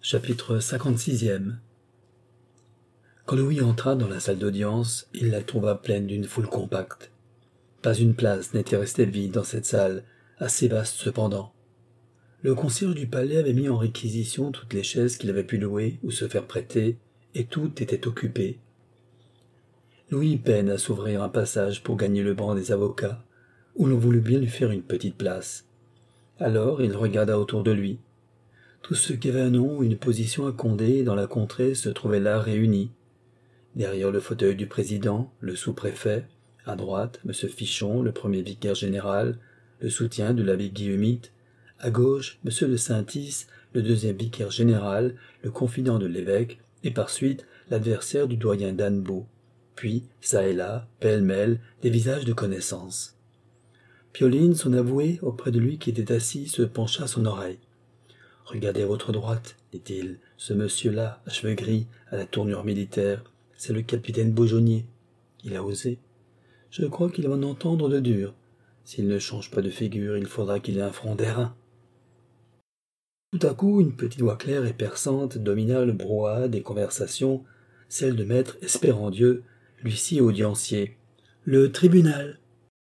Chapitre 56e. Quand Louis entra dans la salle d'audience, il la trouva pleine d'une foule compacte. Pas une place n'était restée vide dans cette salle, assez vaste cependant. Le concierge du palais avait mis en réquisition toutes les chaises qu'il avait pu louer ou se faire prêter, et toutes étaient occupées. Louis peine à s'ouvrir un passage pour gagner le banc des avocats, où l'on voulut bien lui faire une petite place. Alors il regarda autour de lui. Tous ceux qui avaient un nom ou une position à Condé dans la contrée se trouvaient là réunis. Derrière le fauteuil du président, le sous-préfet, à droite, M. Fichon, le premier vicaire général, le soutien de l'abbé Guillaumitte, à gauche, M. de Saint-Is, le deuxième vicaire général, le confident de l'évêque, et par suite l'adversaire du doyen d'Annebault. Puis, çà et là, pêle-mêle, des visages de connaissance. Pioline, son avoué, auprès de lui qui était assis, se pencha à son oreille. « Regardez à votre droite, dit-il, ce monsieur-là, à cheveux gris, à la tournure militaire, c'est le capitaine Beaujonnier. Il a osé. Je crois qu'il va en entendre de dur. S'il ne change pas de figure, il faudra qu'il ait un front d'airain. » Tout à coup, une petite voix claire et perçante domina le brouhaha des conversations, celle de maître Espérandieu, l'huissier audiencier. « Le tribunal !»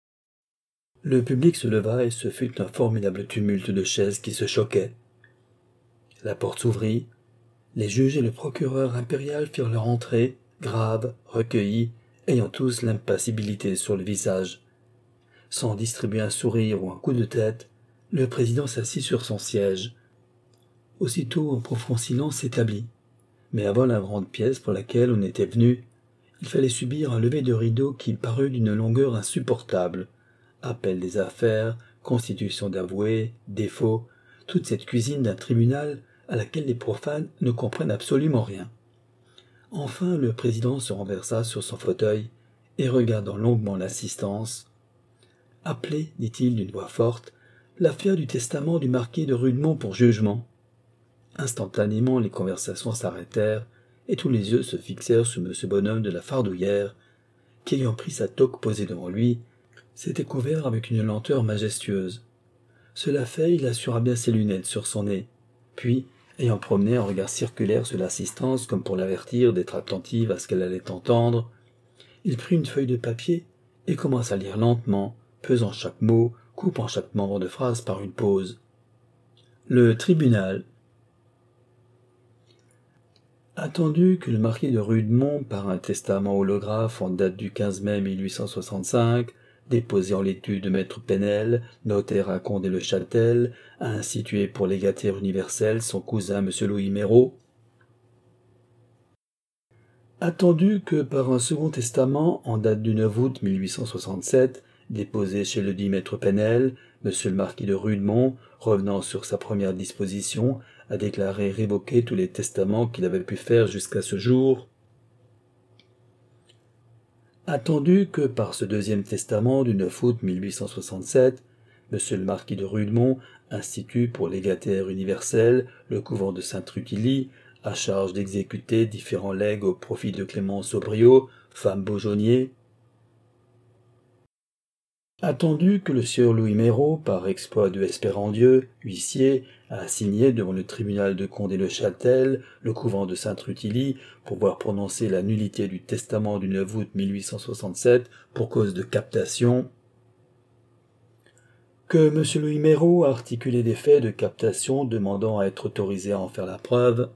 Le public se leva et ce fut un formidable tumulte de chaises qui se choquaient. La porte s'ouvrit. Les juges et le procureur impérial firent leur entrée, graves, recueillis, ayant tous l'impassibilité sur le visage. Sans distribuer un sourire ou un coup de tête, le président s'assit sur son siège. Aussitôt un profond silence s'établit. Mais avant la grande pièce pour laquelle on était venu, il fallait subir un lever de rideau qui parut d'une longueur insupportable. Appel des affaires, constitution d'avoués, défauts, toute cette cuisine d'un tribunal à laquelle les profanes ne comprennent absolument rien. Enfin, le président se renversa sur son fauteuil et regardant longuement l'assistance. « Appelez, dit-il d'une voix forte, l'affaire du testament du marquis de Rudemont pour jugement. » Instantanément, les conversations s'arrêtèrent et tous les yeux se fixèrent sur M. Bonhomme de la Fardouillère, qui, ayant pris sa toque posée devant lui, s'était couvert avec une lenteur majestueuse. Cela fait, il assura bien ses lunettes sur son nez. Puis, ayant promené un regard circulaire sur l'assistance comme pour l'avertir d'être attentive à ce qu'elle allait entendre, il prit une feuille de papier et commença à lire lentement, pesant chaque mot, coupant chaque membre de phrase par une pause. Le tribunal. Attendu que le marquis de Rudemont, par un testament holographe en date du 15 mai 1865, déposé en l'étude de maître Penel, notaire à Condé-le-Châtel, a institué pour légataire universel son cousin M. Louis Méraud. Attendu que par un second testament en date du 9 août 1867, déposé chez le dit maître Penel, M. le marquis de Rudemont, revenant sur sa première disposition, a déclaré révoquer tous les testaments qu'il avait pu faire jusqu'à ce jour. Attendu que par ce deuxième testament du 9 août 1867, M. le marquis de Rudemont institue pour légataire universel le couvent de Sainte-Rutilie, à charge d'exécuter différents legs au profit de Clémence Aubriot, femme Beaujonnier. Attendu que le sieur Louis Méraud, par exploit de Espérandieu, huissier, a assigné devant le tribunal de Condé-le-Châtel le couvent de Sainte-Rutilie pour voir prononcer la nullité du testament du 9 août 1867 pour cause de captation. Que M. Louis Méraud a articulé des faits de captation demandant à être autorisé à en faire la preuve.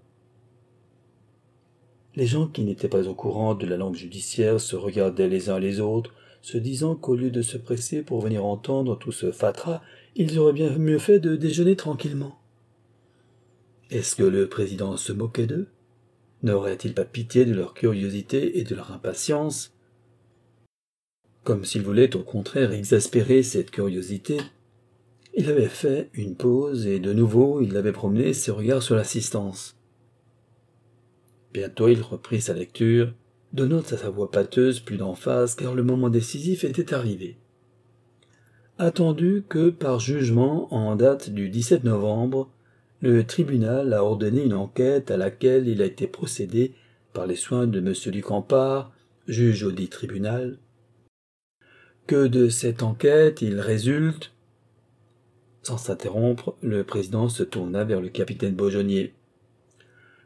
Les gens qui n'étaient pas au courant de la langue judiciaire se regardaient les uns les autres, se disant qu'au lieu de se presser pour venir entendre tout ce fatras, ils auraient bien mieux fait de déjeuner tranquillement. Est-ce que le président se moquait d'eux? N'aurait-il pas pitié de leur curiosité et de leur impatience? Comme s'il voulait au contraire exaspérer cette curiosité, il avait fait une pause et de nouveau il avait promené ses regards sur l'assistance. Bientôt il reprit sa lecture, donnant à sa voix pâteuse plus d'emphase car le moment décisif était arrivé. Attendu que, par jugement en date du 17 novembre, le tribunal a ordonné une enquête à laquelle il a été procédé par les soins de M. Ducampard, juge au dit tribunal, que de cette enquête il résulte. Sans s'interrompre, le président se tourna vers le capitaine Beaujonnier.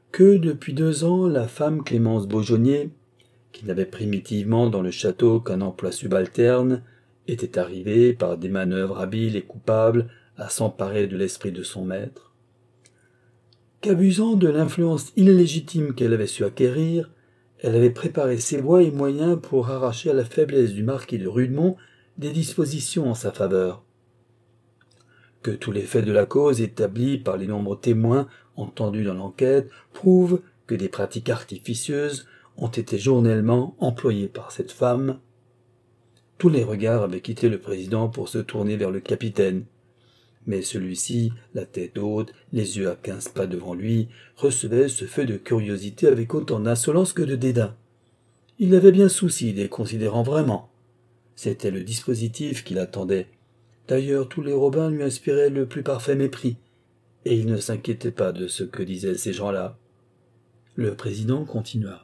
que depuis 2 ans, la femme Clémence Beaujonnier, qui n'avait primitivement dans le château qu'un emploi subalterne, était arrivée, par des manœuvres habiles et coupables, à s'emparer de l'esprit de son maître, qu'abusant de l'influence illégitime qu'elle avait su acquérir, elle avait préparé ses voies et moyens pour arracher à la faiblesse du marquis de Rudemont des dispositions en sa faveur. Que tous les faits de la cause établis par les nombreux témoins entendus dans l'enquête prouvent que des pratiques artificieuses ont été journellement employées par cette femme. Tous les regards avaient quitté le président pour se tourner vers le capitaine, mais celui-ci, la tête haute, les yeux à 15 pas devant lui, recevait ce feu de curiosité avec autant d'insolence que de dédain. Il avait bien souci des considérants vraiment. C'était le dispositif qu'il attendait. D'ailleurs, tous les Robins lui inspiraient le plus parfait mépris, et il ne s'inquiétait pas de ce que disaient ces gens-là. Le président continua.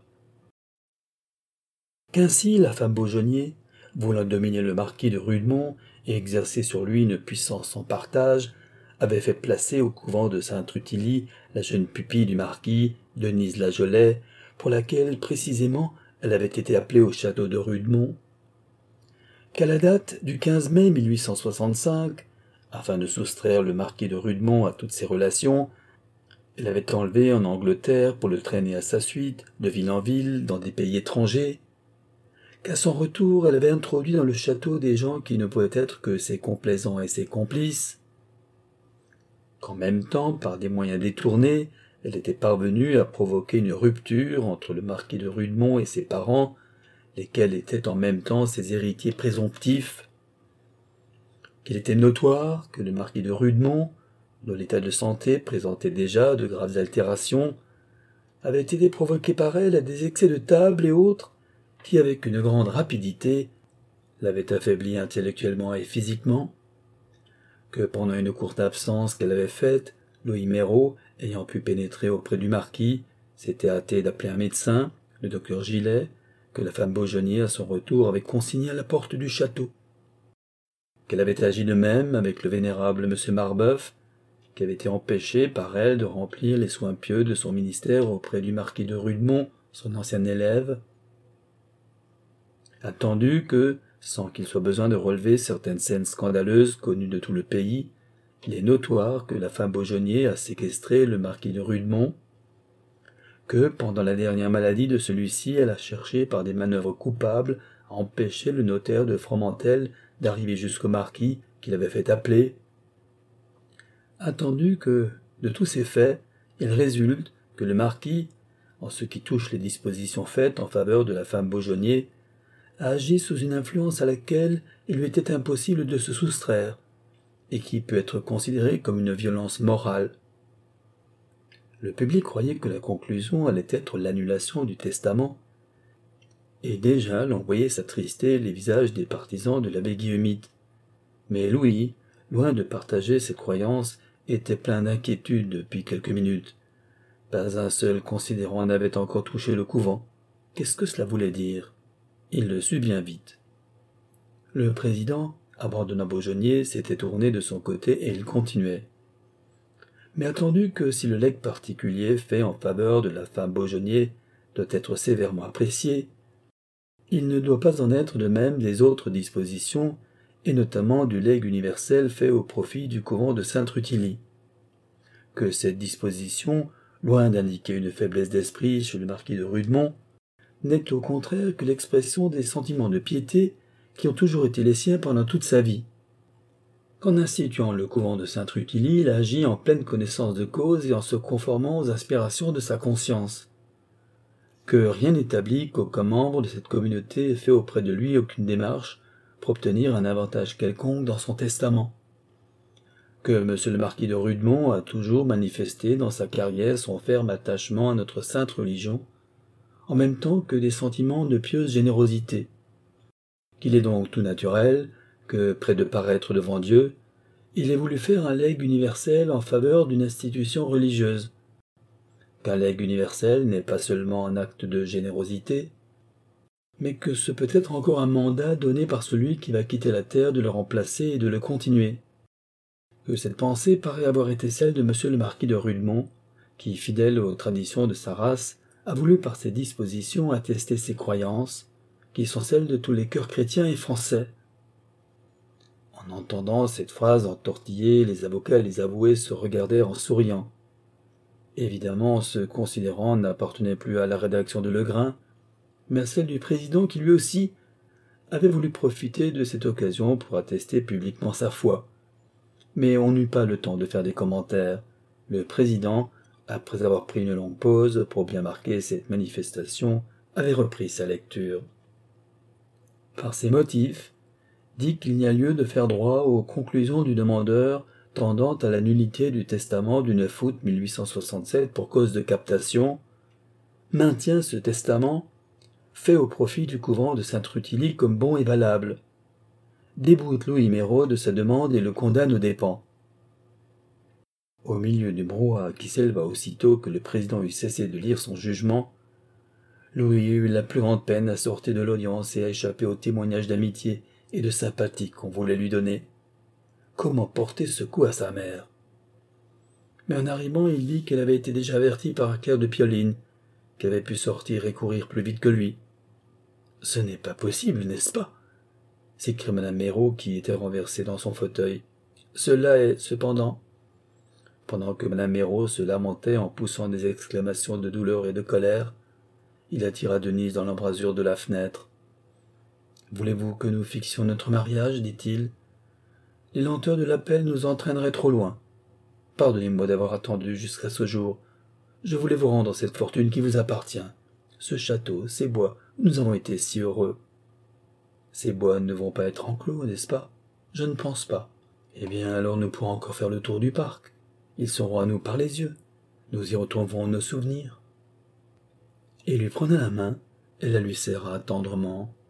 Qu'ainsi la femme Beaujonnier, voulant dominer le marquis de Rudemont et exercer sur lui une puissance sans partage, avait fait placer au couvent de Sainte-Rutilie la jeune pupille du marquis, Denise Lagelet, pour laquelle précisément elle avait été appelée au château de Rudemont. Qu'à la date du 15 mai 1865, afin de soustraire le marquis de Rudemont à toutes ses relations, elle avait enlevé en Angleterre pour le traîner à sa suite, de ville en ville, dans des pays étrangers, qu'à son retour elle avait introduit dans le château des gens qui ne pouvaient être que ses complaisants et ses complices, qu'en même temps, par des moyens détournés, elle était parvenue à provoquer une rupture entre le marquis de Rudemont et ses parents, lesquels étaient en même temps ses héritiers présomptifs, qu'il était notoire que le marquis de Rudemont, dont l'état de santé présentait déjà de graves altérations, avait été provoqué par elle à des excès de table et autres qui, avec une grande rapidité, l'avaient affaibli intellectuellement et physiquement, que pendant une courte absence qu'elle avait faite, Louis Méraud, ayant pu pénétrer auprès du marquis, s'était hâté d'appeler un médecin, le docteur Gillet, que la femme Beaujonnier, à son retour, avait consigné à la porte du château, qu'elle avait agi de même avec le vénérable M. Marbeuf, qui avait été empêché par elle de remplir les soins pieux de son ministère auprès du marquis de Rudemont, son ancien élève, attendu que, sans qu'il soit besoin de relever certaines scènes scandaleuses connues de tout le pays, il est notoire que la femme Beaujonnier a séquestré le marquis de Rudemont, que, pendant la dernière maladie de celui-ci, elle a cherché par des manœuvres coupables à empêcher le notaire de Fromentel d'arriver jusqu'au marquis qu'il avait fait appeler. Attendu que, de tous ces faits, il résulte que le marquis, en ce qui touche les dispositions faites en faveur de la femme Beaujonnier, a agi sous une influence à laquelle il lui était impossible de se soustraire, et qui peut être considérée comme une violence morale. Le public croyait que la conclusion allait être l'annulation du testament, et déjà l'on voyait s'attrister les visages des partisans de l'abbé Guillemite. Mais Louis, loin de partager cette croyance, était plein d'inquiétude depuis quelques minutes. Pas un seul considérant n'avait encore touché le couvent. Qu'est-ce que cela voulait dire? Il le sut bien vite. Le président, abandonnant Beaujonnier, s'était tourné de son côté et il continuait. Mais attendu que si le legs particulier fait en faveur de la femme Beaujonnier doit être sévèrement apprécié, il ne doit pas en être de même des autres dispositions, et notamment du legs universel fait au profit du couvent de Sainte-Rutilie. Que cette disposition, loin d'indiquer une faiblesse d'esprit chez le marquis de Rudemont, n'est au contraire que l'expression des sentiments de piété qui ont toujours été les siens pendant toute sa vie. Qu'en instituant le couvent de Sainte-Rutilie, il agit en pleine connaissance de cause et en se conformant aux aspirations de sa conscience. Que rien n'établit qu'aucun membre de cette communauté ait fait auprès de lui aucune démarche pour obtenir un avantage quelconque dans son testament. Que M. le marquis de Rudemont a toujours manifesté dans sa carrière son ferme attachement à notre sainte religion, en même temps que des sentiments de pieuse générosité. Qu'il est donc tout naturel que, près de paraître devant Dieu, il ait voulu faire un legs universel en faveur d'une institution religieuse. Qu'un legs universel n'est pas seulement un acte de générosité, mais que ce peut être encore un mandat donné par celui qui va quitter la terre de le remplacer et de le continuer. Que cette pensée paraît avoir été celle de M. le marquis de Rudemont, qui, fidèle aux traditions de sa race, a voulu par ses dispositions attester ses croyances, qui sont celles de tous les cœurs chrétiens et français. En entendant cette phrase entortillée, les avocats et les avoués se regardèrent en souriant. Évidemment, ce considérant n'appartenait plus à la rédaction de Legrain, mais à celle du président qui lui aussi avait voulu profiter de cette occasion pour attester publiquement sa foi. Mais on n'eut pas le temps de faire des commentaires. Le président, après avoir pris une longue pause pour bien marquer cette manifestation, avait repris sa lecture. Par ces motifs, dit qu'il n'y a lieu de faire droit aux conclusions du demandeur tendant à la nullité du testament du 9 août 1867 pour cause de captation, maintient ce testament, fait au profit du couvent de Sainte-Rutilie comme bon et valable, déboute Louis Méraud de sa demande et le condamne aux dépens. Au milieu du brouhaha qui s'éleva aussitôt que le président eut cessé de lire son jugement, Louis eut la plus grande peine à sortir de l'audience et à échapper au témoignage d'amitié et de sympathie qu'on voulait lui donner. Comment porter ce coup à sa mère? Mais en arrivant, il dit qu'elle avait été déjà avertie par un clerc de Pioline, qu'elle avait pu sortir et courir plus vite que lui. « Ce n'est pas possible, n'est-ce pas ?» s'écria madame Méraud qui était renversée dans son fauteuil. « Cela est, cependant... » Pendant que madame Méraud se lamentait en poussant des exclamations de douleur et de colère, il attira Denise dans l'embrasure de la fenêtre. « Voulez-vous que nous fixions notre mariage, dit-il. Les lenteurs de l'appel nous entraîneraient trop loin. Pardonnez-moi d'avoir attendu jusqu'à ce jour. Je voulais vous rendre cette fortune qui vous appartient. Ce château, ces bois, nous avons été si heureux. Ces bois ne vont pas être enclos, n'est-ce pas? Je ne pense pas. Eh bien, alors nous pourrons encore faire le tour du parc. Ils seront à nous par les yeux. Nous y retrouverons nos souvenirs. » Et lui prenant la main, elle la lui serra tendrement.